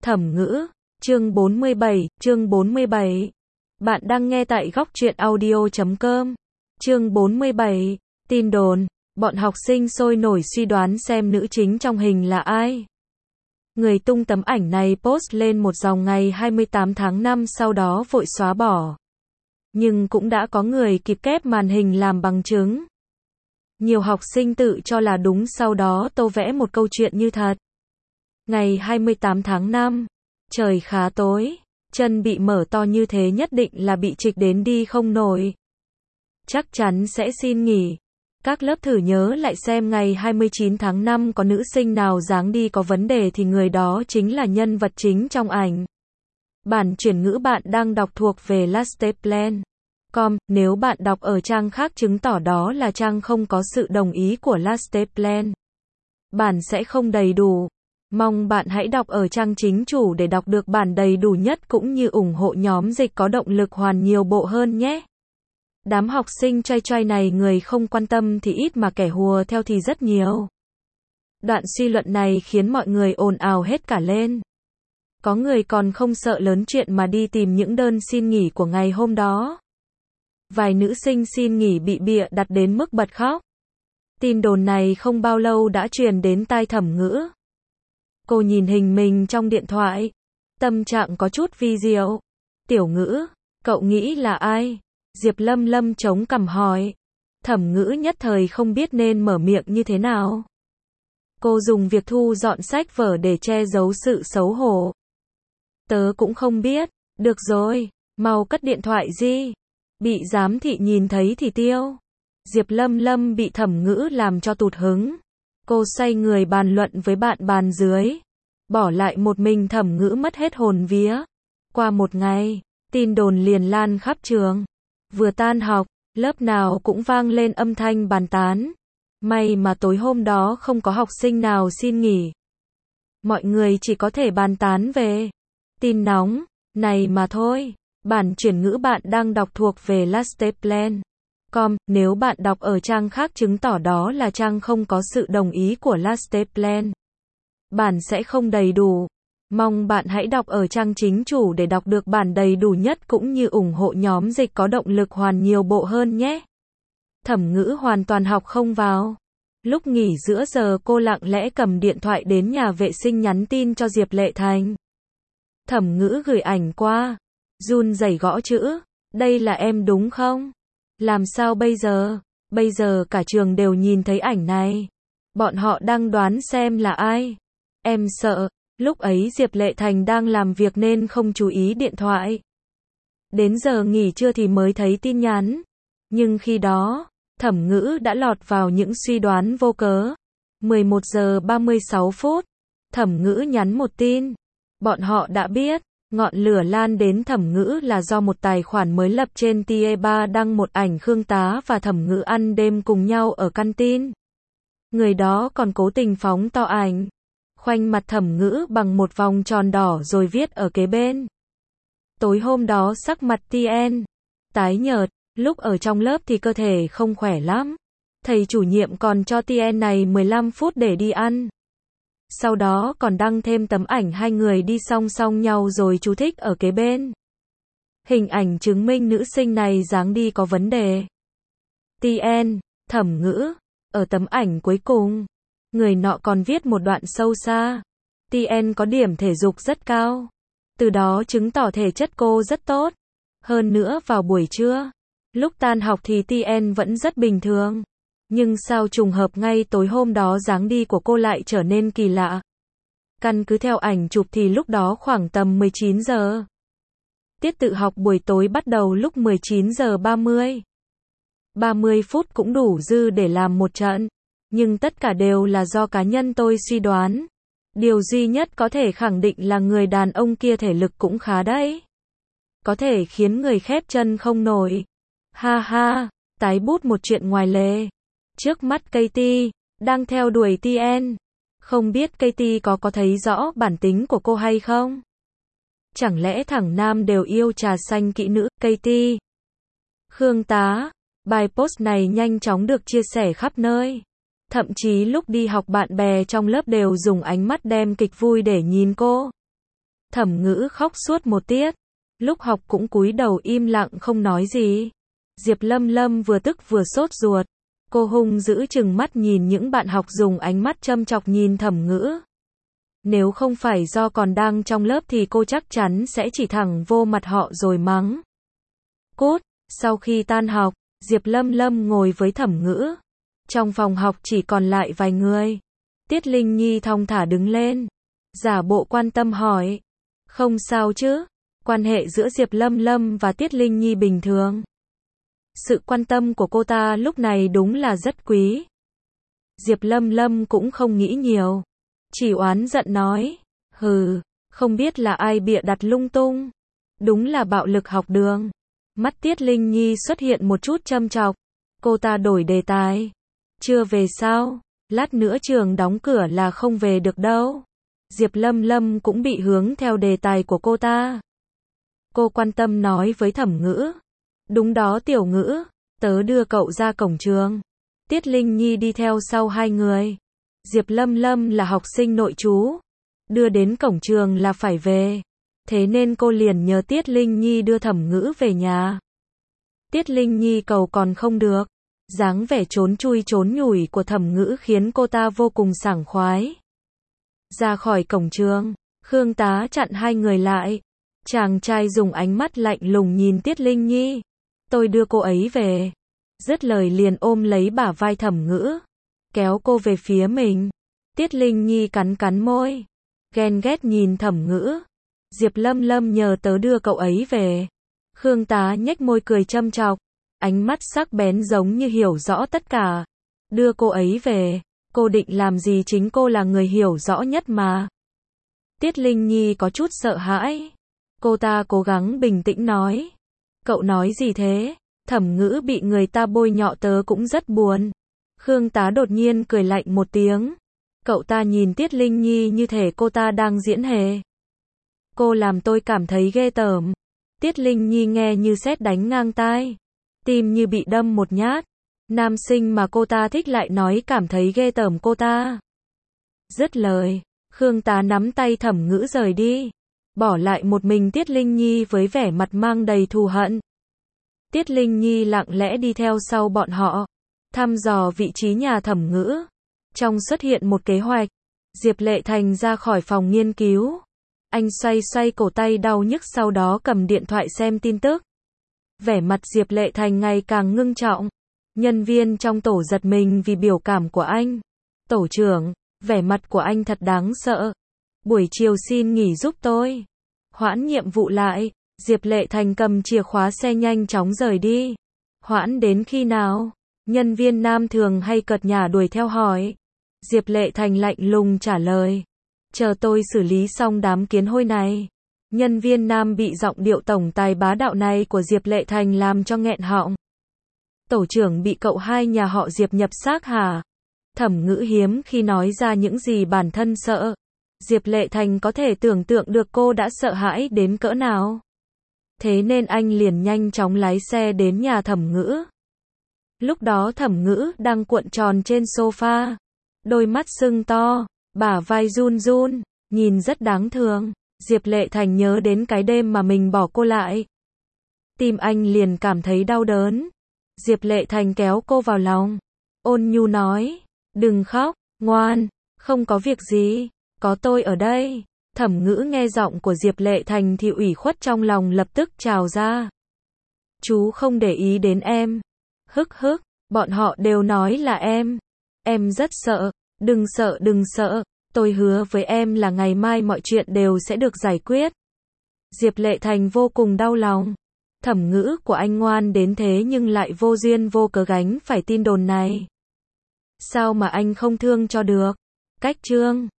Thẩm ngữ, chương 47. Bạn đang nghe tại góc truyện audio.com. Chương 47, tin đồn, bọn học sinh sôi nổi suy đoán xem nữ chính trong hình là ai. Người tung tấm ảnh này post lên một dòng ngày 28 tháng 5 sau đó vội xóa bỏ. Nhưng cũng đã có người kịp kép màn hình làm bằng chứng. Nhiều học sinh tự cho là đúng sau đó tô vẽ một câu chuyện như thật. Ngày 28 tháng 5, trời khá tối, chân bị mở to như thế nhất định là bị trịch đến đi không nổi. Chắc chắn sẽ xin nghỉ. Các lớp thử nhớ lại xem ngày 29 tháng 5 có nữ sinh nào dáng đi có vấn đề thì người đó chính là nhân vật chính trong ảnh. Bản chuyển ngữ bạn đang đọc thuộc về Lasteplan.com, nếu bạn đọc ở trang khác chứng tỏ đó là trang không có sự đồng ý của Lasteplan. Bản sẽ không đầy đủ. Mong bạn hãy đọc ở trang chính chủ để đọc được bản đầy đủ nhất cũng như ủng hộ nhóm dịch có động lực hoàn nhiều bộ hơn nhé. Đám học sinh choai choai này người không quan tâm thì ít mà kẻ hùa theo thì rất nhiều. Đoạn suy luận này khiến mọi người ồn ào hết cả lên. Có người còn không sợ lớn chuyện mà đi tìm những đơn xin nghỉ của ngày hôm đó. Vài nữ sinh xin nghỉ bị bịa đặt đến mức bật khóc. Tin đồn này không bao lâu đã truyền đến tai Thẩm ngữ. Cô nhìn hình mình trong điện thoại. Tâm trạng có chút vi diệu. Tiểu ngữ, cậu nghĩ là ai? Diệp Lâm Lâm chống cằm hỏi. Thẩm ngữ nhất thời không biết nên mở miệng như thế nào. Cô dùng việc thu dọn sách vở để che giấu sự xấu hổ. Tớ cũng không biết. Được rồi, mau cất điện thoại đi. Bị giám thị nhìn thấy thì tiêu. Diệp Lâm Lâm bị Thẩm ngữ làm cho tụt hứng. Cô xoay người bàn luận với bạn bàn dưới. Bỏ lại một mình Thẩm ngữ mất hết hồn vía. Qua một ngày, tin đồn liền lan khắp trường. Vừa tan học, lớp nào cũng vang lên âm thanh bàn tán. May mà tối hôm đó không có học sinh nào xin nghỉ. Mọi người chỉ có thể bàn tán về tin nóng này mà thôi. Bản chuyển ngữ bạn đang đọc thuộc về Lasteplan.com, nếu bạn đọc ở trang khác chứng tỏ đó là trang không có sự đồng ý của Lasteplan. Bản sẽ không đầy đủ. Mong bạn hãy đọc ở trang chính chủ để đọc được bản đầy đủ nhất cũng như ủng hộ nhóm dịch có động lực hoàn nhiều bộ hơn nhé. Thẩm ngữ hoàn toàn học không vào. Lúc nghỉ giữa giờ cô lặng lẽ cầm điện thoại đến nhà vệ sinh nhắn tin cho Diệp Lệ Thành. Thẩm ngữ gửi ảnh qua. Run rẩy gõ chữ. Đây là em đúng không? Làm sao bây giờ? Bây giờ cả trường đều nhìn thấy ảnh này. Bọn họ đang đoán xem là ai. Em sợ. Lúc ấy Diệp Lệ Thành đang làm việc nên không chú ý điện thoại. Đến giờ nghỉ trưa thì mới thấy tin nhắn. Nhưng khi đó, Thẩm ngữ đã lọt vào những suy đoán vô cớ. 11 giờ 36 phút. Thẩm ngữ nhắn một tin. Bọn họ đã biết. Ngọn lửa lan đến Thẩm ngữ là do một tài khoản mới lập trên TE3 đăng một ảnh Khương Tá và Thẩm ngữ ăn đêm cùng nhau ở căn tin. Người đó còn cố tình phóng to ảnh. Khoanh mặt Thẩm ngữ bằng một vòng tròn đỏ rồi viết ở kế bên. Tối hôm đó sắc mặt TN tái nhợt, lúc ở trong lớp thì cơ thể không khỏe lắm. Thầy chủ nhiệm còn cho TN này 15 phút để đi ăn. Sau đó còn đăng thêm tấm ảnh hai người đi song song nhau rồi chú thích ở kế bên. Hình ảnh chứng minh nữ sinh này dáng đi có vấn đề. TN, Thẩm ngữ, ở tấm ảnh cuối cùng. Người nọ còn viết một đoạn sâu xa. TN có điểm thể dục rất cao. Từ đó chứng tỏ thể chất cô rất tốt. Hơn nữa vào buổi trưa, lúc tan học thì TN vẫn rất bình thường. Nhưng sao trùng hợp ngay tối hôm đó dáng đi của cô lại trở nên kỳ lạ. Căn cứ theo ảnh chụp thì lúc đó khoảng tầm 19 giờ. Tiết tự học buổi tối bắt đầu lúc 19 giờ 30. 30 phút cũng đủ dư để làm một trận. Nhưng tất cả đều là do cá nhân tôi suy đoán. Điều duy nhất có thể khẳng định là người đàn ông kia thể lực cũng khá đấy. Có thể khiến người khép chân không nổi. Ha ha, tái bút một chuyện ngoài lề. Trước mắt Katie, đang theo đuổi TN. Không biết Katie có thấy rõ bản tính của cô hay không? Chẳng lẽ thẳng nam đều yêu trà xanh kỹ nữ, Katie? Khương Tá, bài post này nhanh chóng được chia sẻ khắp nơi. Thậm chí lúc đi học bạn bè trong lớp đều dùng ánh mắt đem kịch vui để nhìn cô. Thẩm Ngữ khóc suốt một tiết. Lúc học cũng cúi đầu im lặng không nói gì. Diệp Lâm Lâm vừa tức vừa sốt ruột. Cô hung dữ trừng mắt nhìn những bạn học dùng ánh mắt châm chọc nhìn Thẩm Ngữ. Nếu không phải do còn đang trong lớp thì cô chắc chắn sẽ chỉ thẳng vô mặt họ rồi mắng. Cút, sau khi tan học, Diệp Lâm Lâm ngồi với Thẩm Ngữ. Trong phòng học chỉ còn lại vài người. Tiết Linh Nhi thong thả đứng lên. Giả bộ quan tâm hỏi. Không sao chứ? Quan hệ giữa Diệp Lâm Lâm và Tiết Linh Nhi bình thường. Sự quan tâm của cô ta lúc này đúng là rất quý. Diệp Lâm Lâm cũng không nghĩ nhiều. Chỉ oán giận nói. Hừ, không biết là ai bịa đặt lung tung. Đúng là bạo lực học đường. Mắt Tiết Linh Nhi xuất hiện một chút châm chọc. Cô ta đổi đề tài. Chưa về sao? Lát nữa trường đóng cửa là không về được đâu. Diệp Lâm Lâm cũng bị hướng theo đề tài của cô ta. Cô quan tâm nói với Thẩm Ngữ. Đúng đó Tiểu Ngữ, tớ đưa cậu ra cổng trường. Tiết Linh Nhi đi theo sau hai người. Diệp Lâm Lâm là học sinh nội trú. Đưa đến cổng trường là phải về. Thế nên cô liền nhờ Tiết Linh Nhi đưa Thẩm Ngữ về nhà. Tiết Linh Nhi cầu còn không được. Dáng vẻ trốn chui trốn nhủi của Thẩm Ngữ khiến cô ta vô cùng sảng khoái. Ra khỏi cổng trường, Khương Tá chặn hai người lại. Chàng trai dùng ánh mắt lạnh lùng nhìn Tiết Linh Nhi. Tôi đưa cô ấy về. Dứt lời liền ôm lấy bả vai Thẩm Ngữ. Kéo cô về phía mình. Tiết Linh Nhi cắn cắn môi. Ghen ghét nhìn Thẩm Ngữ. Diệp Lâm Lâm nhờ tớ đưa cậu ấy về. Khương Tá nhếch môi cười châm chọc. Ánh mắt sắc bén giống như hiểu rõ tất cả. Đưa cô ấy về. Cô định làm gì chính cô là người hiểu rõ nhất mà. Tiết Linh Nhi có chút sợ hãi. Cô ta cố gắng bình tĩnh nói. Cậu nói gì thế? Thẩm Ngữ bị người ta bôi nhọ tớ cũng rất buồn. Khương Tá đột nhiên cười lạnh một tiếng. Cậu ta nhìn Tiết Linh Nhi như thể cô ta đang diễn hề. Cô làm tôi cảm thấy ghê tởm. Tiết Linh Nhi nghe như sét đánh ngang tai. Tim như bị đâm một nhát. Nam sinh mà cô ta thích lại nói cảm thấy ghê tởm cô ta. Dứt lời, Khương Tá nắm tay Thẩm Ngữ rời đi. Bỏ lại một mình Tiết Linh Nhi với vẻ mặt mang đầy thù hận. Tiết Linh Nhi lặng lẽ đi theo sau bọn họ. Thăm dò vị trí nhà Thẩm Ngữ. Trong xuất hiện một kế hoạch. Diệp Lệ Thành ra khỏi phòng nghiên cứu. Anh xoay xoay cổ tay đau nhức sau đó cầm điện thoại xem tin tức. Vẻ mặt Diệp Lệ Thành ngày càng ngưng trọng. Nhân viên trong tổ giật mình vì biểu cảm của anh. Tổ trưởng, vẻ mặt của anh thật đáng sợ. Buổi chiều xin nghỉ giúp tôi. Hoãn nhiệm vụ lại. Diệp Lệ Thành cầm chìa khóa xe nhanh chóng rời đi. Hoãn đến khi nào? Nhân viên nam thường hay cợt nhả đuổi theo hỏi. Diệp Lệ Thành lạnh lùng trả lời. Chờ tôi xử lý xong đám kiến hôi này. Nhân viên nam bị giọng điệu tổng tài bá đạo này của Diệp Lệ Thành làm cho nghẹn họng. Tổ trưởng bị cậu hai nhà họ Diệp nhập xác hả? Thẩm Ngữ hiếm khi nói ra những gì bản thân sợ. Diệp Lệ Thành có thể tưởng tượng được cô đã sợ hãi đến cỡ nào. Thế nên anh liền nhanh chóng lái xe đến nhà Thẩm Ngữ. Lúc đó Thẩm Ngữ đang cuộn tròn trên sofa. Đôi mắt sưng to, bả vai run run, nhìn rất đáng thương. Diệp Lệ Thành nhớ đến cái đêm mà mình bỏ cô lại. Tim anh liền cảm thấy đau đớn. Diệp Lệ Thành kéo cô vào lòng. Ôn nhu nói. Đừng khóc, ngoan, không có việc gì, có tôi ở đây. Thẩm Ngữ nghe giọng của Diệp Lệ Thành thì ủy khuất trong lòng lập tức trào ra. Chú không để ý đến em. Hức hức, bọn họ đều nói là em. Em rất sợ, đừng sợ, tôi hứa với em là ngày mai mọi chuyện đều sẽ được giải quyết. Diệp Lệ Thành vô cùng đau lòng. Thẩm Ngữ của anh ngoan đến thế nhưng lại vô duyên vô cớ gánh phải tin đồn này. Sao mà anh không thương cho được? Cách Trương